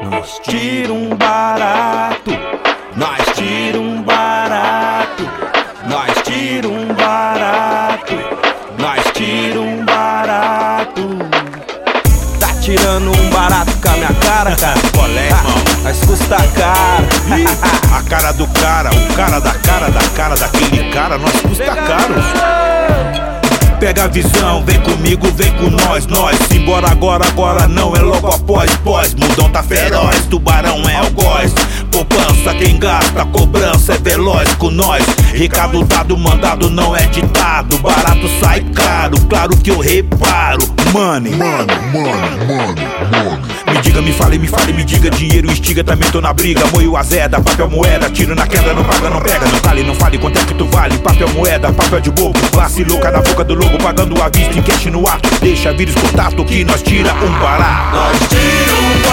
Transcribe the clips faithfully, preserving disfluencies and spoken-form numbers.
Nós tira um barato, nós tira um barato, nós tira um barato, nós tira um barato. Tá tirando um barato com a minha cara, cara? Qual é, irmão? Mas custa caro. A cara do cara, o cara da cara da cara daquele cara, nós custa caro. Pega a visão, vem comigo, vem com nós, nós. Simbora agora, agora não, é logo após, pós. Mundão tá feroz, tubarão é algoz. Poupança, quem gasta, cobrança é veloz com nós. Recado dado, mandado não é ditado. Barato sai caro, claro que eu reparo. Money, Money, money, money, money. me diga, me fale, me fale, me diga. Dinheiro instiga, também tô na briga. Moio azeda, papel moeda, tiro na queda, não paga, não pega. Não fale, não fale, quanto é que tu vale? Papel moeda, papel de bobo. Vacilou, cada boca do lobo, pagando a vista em cash no ato. Deixa vírus contato que nós tira um barato. Nós tira um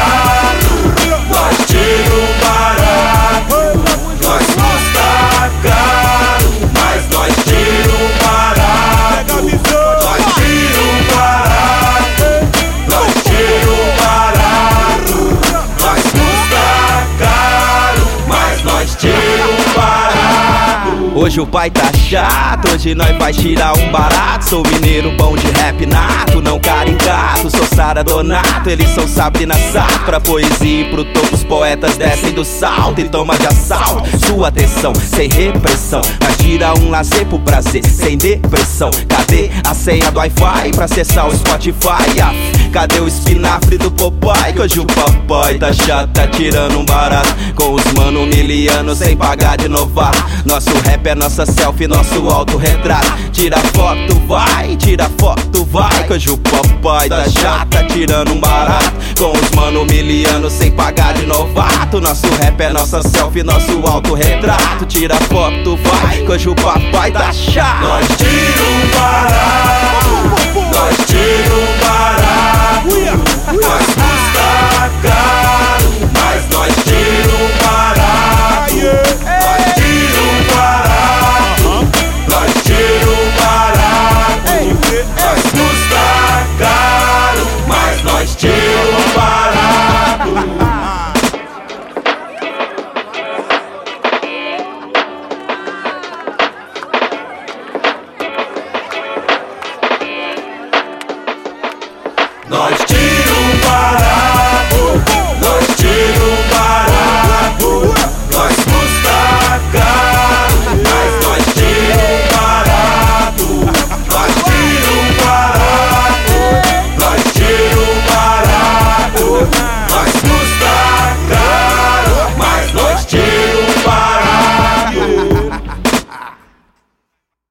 barato, nós tira um barato. Nós custa caro, mas nós tira um barato. Nós tira um barato, nós tira um barato. Nós custa caro, mas nós tira um barato. Hoje o pai tá chato, hoje nós vai tirar um barato. Sou mineiro bom de rap nato, não caricato. Sou Sara Donato, eles são Sabrina Sato. Pra poesia e pro topo os poetas descem do salto e toma de assalto. Sua atenção, sem repressão. Mas tira um lazer pro prazer, sem depressão. Cadê a senha do Wi-Fi pra acessar o Spotify? Ah, cadê o espinafre do Popeye? Que hoje o papai tá chato, tá tirando um barato. Com os mano miliano sem pagar de novar. Nosso rap é nossa selfie, nosso autorretrato. Tira foto, vai, tira foto, vai. Que hoje o papai tá chato, tá tirando um barato. Com os mano miliano sem pagar de novato. Nosso rap é nossa selfie, nosso autorretrato. Tira foto, vai, que hoje o papai tá chato. Nós tira um barato, nós tira um